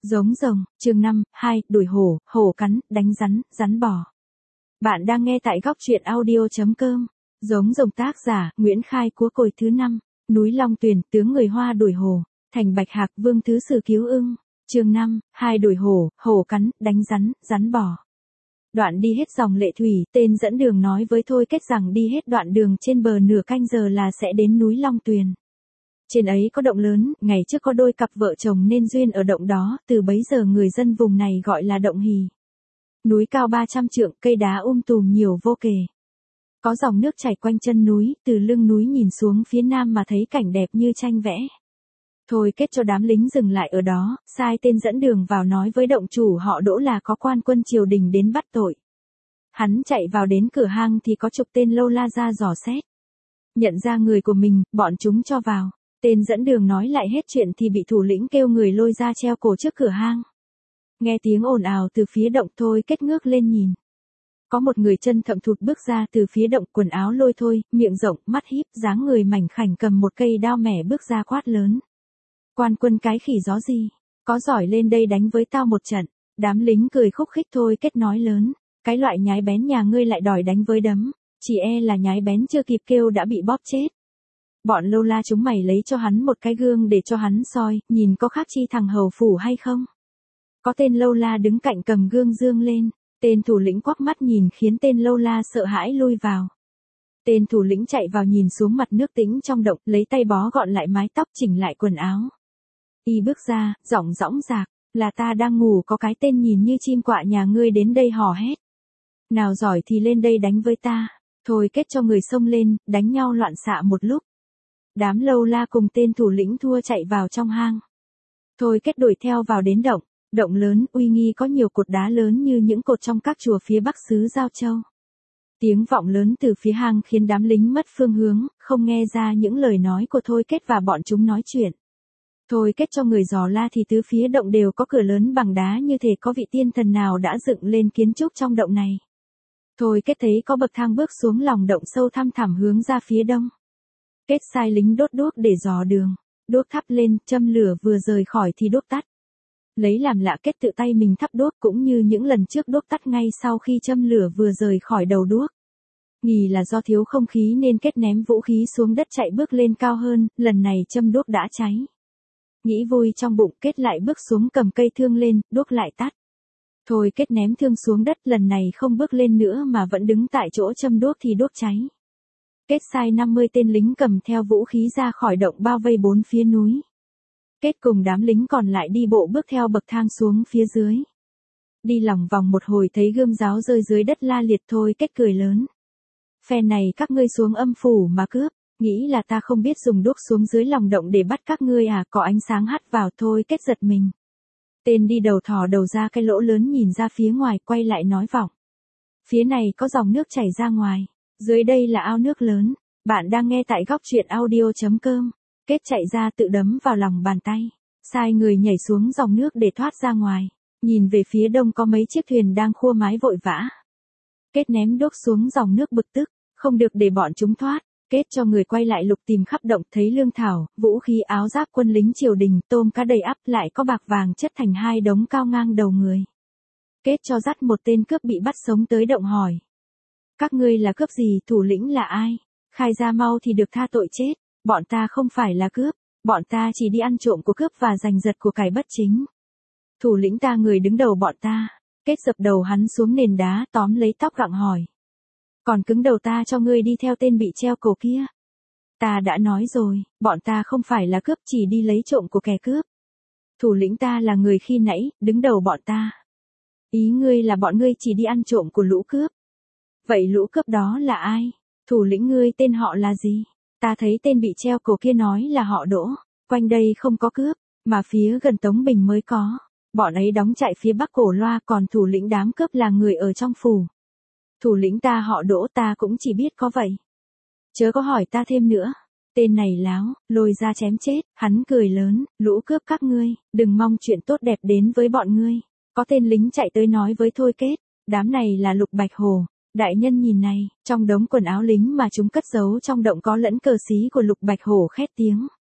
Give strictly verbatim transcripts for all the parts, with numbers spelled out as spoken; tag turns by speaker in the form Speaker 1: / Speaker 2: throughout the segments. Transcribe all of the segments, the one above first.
Speaker 1: Giống rồng, chương năm, hai, đuổi hổ, hổ cắn, đánh rắn, rắn bò. Bạn đang nghe tại góc truyện audio.com. Giống rồng tác giả, Nguyễn Khai Cúa Cồi thứ năm, núi Long Tuyền, tướng người Hoa đuổi hổ, thành Bạch Hạc Vương thứ sử cứu ưng. Chương năm, hai đuổi hổ, hổ cắn, đánh rắn, rắn bò. Đoạn đi hết dòng Lệ Thủy, tên dẫn đường nói với Thôi Kết rằng đi hết đoạn đường trên bờ nửa canh giờ là sẽ đến núi Long Tuyền. Trên ấy có động lớn, ngày trước có đôi cặp vợ chồng nên duyên ở động đó, từ bấy giờ người dân vùng này gọi là động Hì. Núi cao ba trăm trượng, cây đá um tùm nhiều vô kể. Có dòng nước chảy quanh chân núi, từ lưng núi nhìn xuống phía nam mà thấy cảnh đẹp như tranh vẽ. Thôi Kết cho đám lính dừng lại ở đó, sai tên dẫn đường vào nói với động chủ họ Đỗ là có quan quân triều đình đến bắt tội. Hắn chạy vào đến cửa hang thì có chục tên lâu la ra dò xét. Nhận ra người của mình, bọn chúng cho vào. Tên dẫn đường nói lại hết chuyện thì bị thủ lĩnh kêu người lôi ra treo cổ trước cửa hang. Nghe tiếng ồn ào từ phía động, Thôi Kết ngước lên nhìn. Có một người chân thậm thụt bước ra từ phía động, quần áo lôi thôi, miệng rộng, mắt híp, dáng người mảnh khảnh cầm một cây đao mẻ bước ra quát lớn. Quan quân cái khỉ gió gì, có giỏi lên đây đánh với tao một trận. Đám lính cười khúc khích. Thôi Kết nói lớn, cái loại nhái bén nhà ngươi lại đòi đánh với đấm, chỉ e là nhái bén chưa kịp kêu đã bị bóp chết. Bọn lâu la chúng mày lấy cho hắn một cái gương để cho hắn soi, nhìn có khác chi thằng hầu phủ hay không. Có tên lâu la đứng cạnh cầm gương dương lên, tên thủ lĩnh quắc mắt nhìn khiến tên lâu la sợ hãi lui vào. Tên thủ lĩnh chạy vào nhìn xuống mặt nước tĩnh trong động, lấy tay bó gọn lại mái tóc, chỉnh lại quần áo. Y bước ra, giọng dõng dạc, là ta đang ngủ có cái tên nhìn như chim quạ nhà ngươi đến đây hò hét. Nào giỏi thì lên đây đánh với ta. Thôi Kết cho người xông lên, đánh nhau loạn xạ một lúc. Đám lâu la cùng tên thủ lĩnh thua chạy vào trong hang. Thôi Kết đuổi theo vào đến động, động lớn, uy nghi có nhiều cột đá lớn như những cột trong các chùa phía bắc xứ Giao Châu. Tiếng vọng lớn từ phía hang khiến đám lính mất phương hướng, không nghe ra những lời nói của Thôi Kết và bọn chúng nói chuyện. Thôi Kết cho người dò la thì tứ phía động đều có cửa lớn bằng đá như thể có vị tiên thần nào đã dựng lên kiến trúc trong động này. Thôi Kết thấy có bậc thang bước xuống lòng động sâu thăm thẳm hướng ra phía đông. Kết sai lính đốt đuốc để dò đường, đuốc thắp lên, châm lửa vừa rời khỏi thì đuốc tắt. Lấy làm lạ, Kết tự tay mình thắp đuốc cũng như những lần trước đuốc tắt ngay sau khi châm lửa vừa rời khỏi đầu đuốc. Nghi là do thiếu không khí nên Kết ném vũ khí xuống đất chạy bước lên cao hơn, lần này châm đuốc đã cháy. Nghĩ vui trong bụng, Kết lại bước xuống cầm cây thương lên, đuốc lại tắt. Thôi Kết ném thương xuống đất, lần này không bước lên nữa mà vẫn đứng tại chỗ châm đuốc thì đuốc cháy. Kết sai năm mươi tên lính cầm theo vũ khí ra khỏi động bao vây bốn phía núi. Kết cùng đám lính còn lại đi bộ bước theo bậc thang xuống phía dưới. Đi lòng vòng một hồi thấy gươm giáo rơi dưới đất la liệt. Thôi Kết cười lớn. Phe này các ngươi xuống âm phủ mà cướp, nghĩ là ta không biết dùng đuốc xuống dưới lòng động để bắt các ngươi à, có ánh sáng hắt vào. Thôi Kết giật mình. Tên đi đầu thò đầu ra cái lỗ lớn nhìn ra phía ngoài, quay lại nói vọng. Phía này có dòng nước chảy ra ngoài. Dưới đây là ao nước lớn. Bạn đang nghe tại góc truyện audio.com. Kết chạy ra tự đấm vào lòng bàn tay. Sai người nhảy xuống dòng nước để thoát ra ngoài. Nhìn về phía đông có mấy chiếc thuyền đang khua mái vội vã. Kết ném đuốc xuống dòng nước bực tức. Không được để bọn chúng thoát. Kết cho người quay lại lục tìm khắp động, thấy lương thảo, vũ khí, áo giáp quân lính triều đình, tôm cá đầy ắp, lại có bạc vàng chất thành hai đống cao ngang đầu người. Kết cho dắt một tên cướp bị bắt sống tới động hỏi. Các ngươi là cướp gì, thủ lĩnh là ai? Khai ra mau thì được tha tội chết. Bọn ta không phải là cướp, bọn ta chỉ đi ăn trộm của cướp và giành giật của cải bất chính. Thủ lĩnh ta người đứng đầu bọn ta. Kết dập đầu hắn xuống nền đá, tóm lấy tóc gặng hỏi. Còn cứng đầu ta cho ngươi đi theo tên bị treo cổ kia. Ta đã nói rồi, bọn ta không phải là cướp, chỉ đi lấy trộm của kẻ cướp. Thủ lĩnh ta là người khi nãy, đứng đầu bọn ta. Ý ngươi là bọn ngươi chỉ đi ăn trộm của lũ cướp. Vậy lũ cướp đó là ai? Thủ lĩnh ngươi tên họ là gì? Ta thấy tên bị treo cổ kia nói là họ Đỗ. Quanh đây không có cướp, mà phía gần Tống Bình mới có. Bọn ấy đóng trại phía bắc Cổ Loa, còn thủ lĩnh đám cướp là người ở trong phủ. Thủ lĩnh ta họ Đỗ, ta cũng chỉ biết có vậy. Chớ có hỏi ta thêm nữa. Tên này láo, lôi ra chém chết. Hắn cười lớn, lũ cướp các ngươi, đừng mong chuyện tốt đẹp đến với bọn ngươi. Có tên lính chạy tới nói với Thôi Kết, đám này là Lục Bạch Hổ. Đại nhân nhìn này, trong đống quần áo lính mà chúng cất giấu trong động có lẫn cờ xí của Lục Bạch Hổ khét tiếng.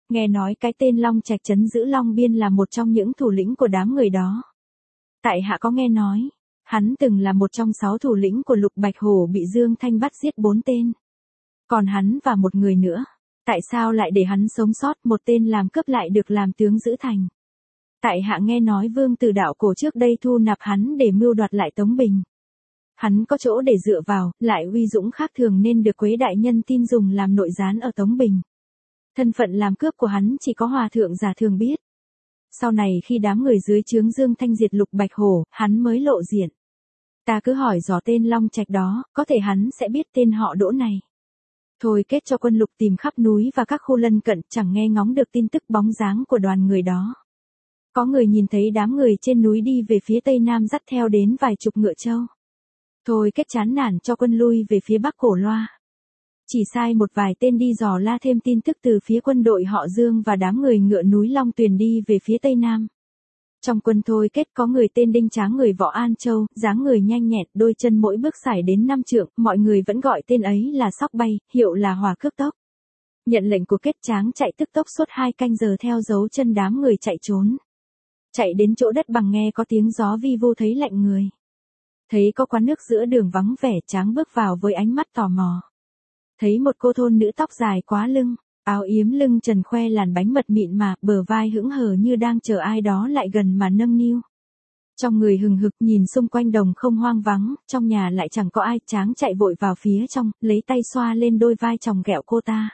Speaker 1: Nghe nói cái tên Long Trạch trấn giữ Long Biên là một trong những thủ lĩnh của đám người đó. Tại hạ có nghe nói, hắn từng là một trong sáu thủ lĩnh của Lục Bạch Hổ bị Dương Thanh bắt giết bốn tên. Còn hắn và một người nữa, tại sao lại để hắn sống sót, một tên làm cướp lại được làm tướng giữ thành. Tại hạ nghe nói Vương Tử Đạo Cổ trước đây thu nạp hắn để mưu đoạt lại Tống Bình. Hắn có chỗ để dựa vào, lại uy dũng khác thường nên được Quế đại nhân tin dùng làm nội gián ở Tống Bình. Thân phận làm cướp của hắn chỉ có hòa thượng giả thường biết. Sau này khi đám người dưới trướng Dương Thanh diệt Lục Bạch Hổ, hắn mới lộ diện. Ta cứ hỏi dò tên Long Trạch đó, có thể hắn sẽ biết tên họ Đỗ này. Thôi kết cho quân Lục tìm khắp núi và các khu lân cận, chẳng nghe ngóng được tin tức bóng dáng của đoàn người đó. Có người nhìn thấy đám người trên núi đi về phía tây nam dắt theo đến vài chục ngựa trâu. Thôi kết chán nản cho quân lui về phía bắc Cổ Loa. Chỉ sai một vài tên đi dò la thêm tin tức từ phía quân đội họ Dương và đám người ngựa núi Long Tuyền đi về phía tây nam. Trong quân Thôi kết có người tên Đinh Tráng người Võ An Châu, dáng người nhanh nhẹn, đôi chân mỗi bước sải đến năm trượng, mọi người vẫn gọi tên ấy là Sóc Bay, hiệu là Hòa Cước Tốc. Nhận lệnh của Kết Tráng chạy tức tốc suốt hai canh giờ theo dấu chân đám người chạy trốn. Chạy đến chỗ đất bằng nghe có tiếng gió vi vu thấy lạnh người. Thấy có quán nước giữa đường vắng vẻ, Tráng bước vào với ánh mắt tò mò. Thấy một cô thôn nữ tóc dài quá lưng, áo yếm lưng trần khoe làn bánh mật mịn mà, bờ vai hững hờ như đang chờ ai đó lại gần mà nâng niu. Trong người hừng hực nhìn xung quanh đồng không hoang vắng, trong nhà lại chẳng có ai, Tráng chạy vội vào phía trong, lấy tay xoa lên đôi vai chồng ghẹo cô ta.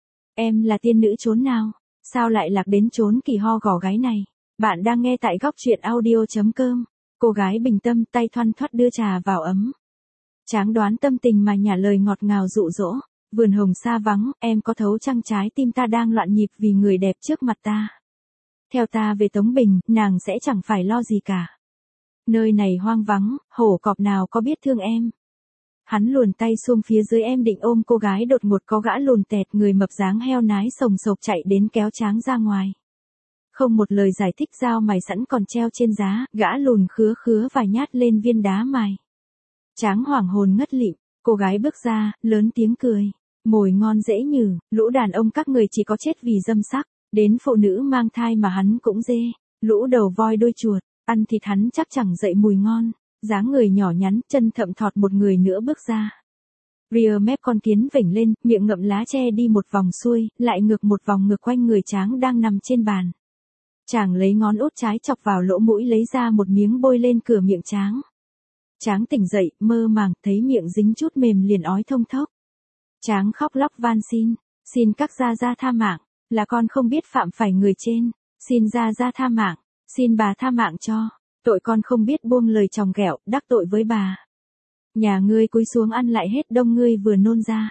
Speaker 1: Em là tiên nữ chốn nào? Sao lại lạc đến chốn kỳ ho gò gáy này? Bạn đang nghe tại góc truyện audio chấm com. Cô gái bình tâm tay thoăn thoắt đưa trà vào ấm. Tráng đoán tâm tình mà nhả lời ngọt ngào dụ dỗ. Vườn hồng xa vắng, em có thấu chăng trái tim ta đang loạn nhịp vì người đẹp trước mặt ta. Theo ta về Tống Bình, nàng sẽ chẳng phải lo gì cả. Nơi này hoang vắng, hổ cọp nào có biết thương em. Hắn luồn tay xuống phía dưới em định ôm cô gái, đột ngột có gã lùn tẹt người mập dáng heo nái sồng sộc chạy đến kéo Tráng ra ngoài. Không một lời giải thích, dao mài sẵn còn treo trên giá, gã lùn khứa khứa vài nhát lên viên đá mài. Tráng hoảng hồn ngất lịm, cô gái bước ra, lớn tiếng cười. Mồi ngon dễ nhử, lũ đàn ông các người chỉ có chết vì dâm sắc, đến phụ nữ mang thai mà hắn cũng dê, lũ đầu voi đuôi chuột, ăn thịt hắn chắc chẳng dậy mùi ngon, dáng người nhỏ nhắn, chân thậm thọt một người nữa bước ra. Rear mép con kiến vểnh lên, miệng ngậm lá tre đi một vòng xuôi, lại ngược một vòng ngược quanh người Tráng đang nằm trên bàn. Chàng lấy ngón út trái chọc vào lỗ mũi lấy ra một miếng bôi lên cửa miệng Tráng. Tráng tỉnh dậy, mơ màng, thấy miệng dính chút mềm liền ói thông thốc. Tráng khóc lóc van xin, xin các gia gia tha mạng, là con không biết phạm phải người trên, xin gia gia tha mạng, xin bà tha mạng cho, tội con không biết buông lời chồng ghẹo, đắc tội với bà. Nhà ngươi cúi xuống ăn lại hết đông ngươi vừa nôn ra.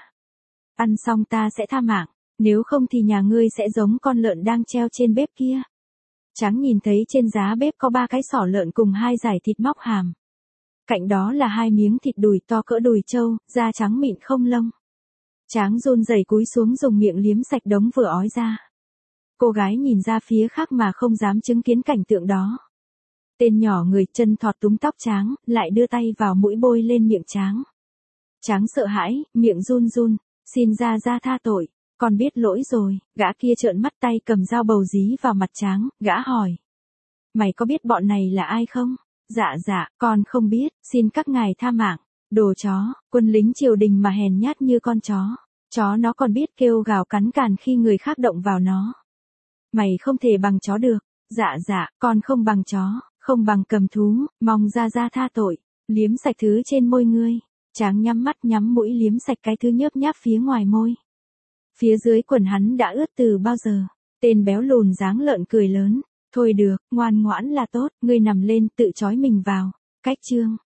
Speaker 1: Ăn xong ta sẽ tha mạng, nếu không thì nhà ngươi sẽ giống con lợn đang treo trên bếp kia. Tráng nhìn thấy trên giá bếp có ba cái sỏ lợn cùng hai dải thịt móc hàm. Cạnh đó là hai miếng thịt đùi to cỡ đùi trâu, da trắng mịn không lông. Tráng run rẩy cúi xuống dùng miệng liếm sạch đống vừa ói ra. Cô gái nhìn ra phía khác mà không dám chứng kiến cảnh tượng đó. Tên nhỏ người chân thọt túm tóc Tráng, lại đưa tay vào mũi bôi lên miệng Tráng. Tráng sợ hãi, miệng run run, xin ra ra tha tội, con biết lỗi rồi. Gã kia trợn mắt tay cầm dao bầu dí vào mặt Tráng, gã hỏi. Mày có biết bọn này là ai không? Dạ dạ, con không biết, xin các ngài tha mạng. Đồ chó, quân lính triều đình mà hèn nhát như con chó. Chó nó còn biết kêu gào cắn càn khi người khác động vào nó. Mày không thể bằng chó được. Dạ dạ, con không bằng chó, không bằng cầm thú, mong ra ra tha tội. Liếm sạch thứ trên môi ngươi. Tráng nhắm mắt nhắm mũi liếm sạch cái thứ nhớp nháp phía ngoài môi. Phía dưới quần hắn đã ướt từ bao giờ. Tên béo lùn dáng lợn cười lớn. Thôi được, ngoan ngoãn là tốt, ngươi nằm lên tự trói mình vào. Cách chương.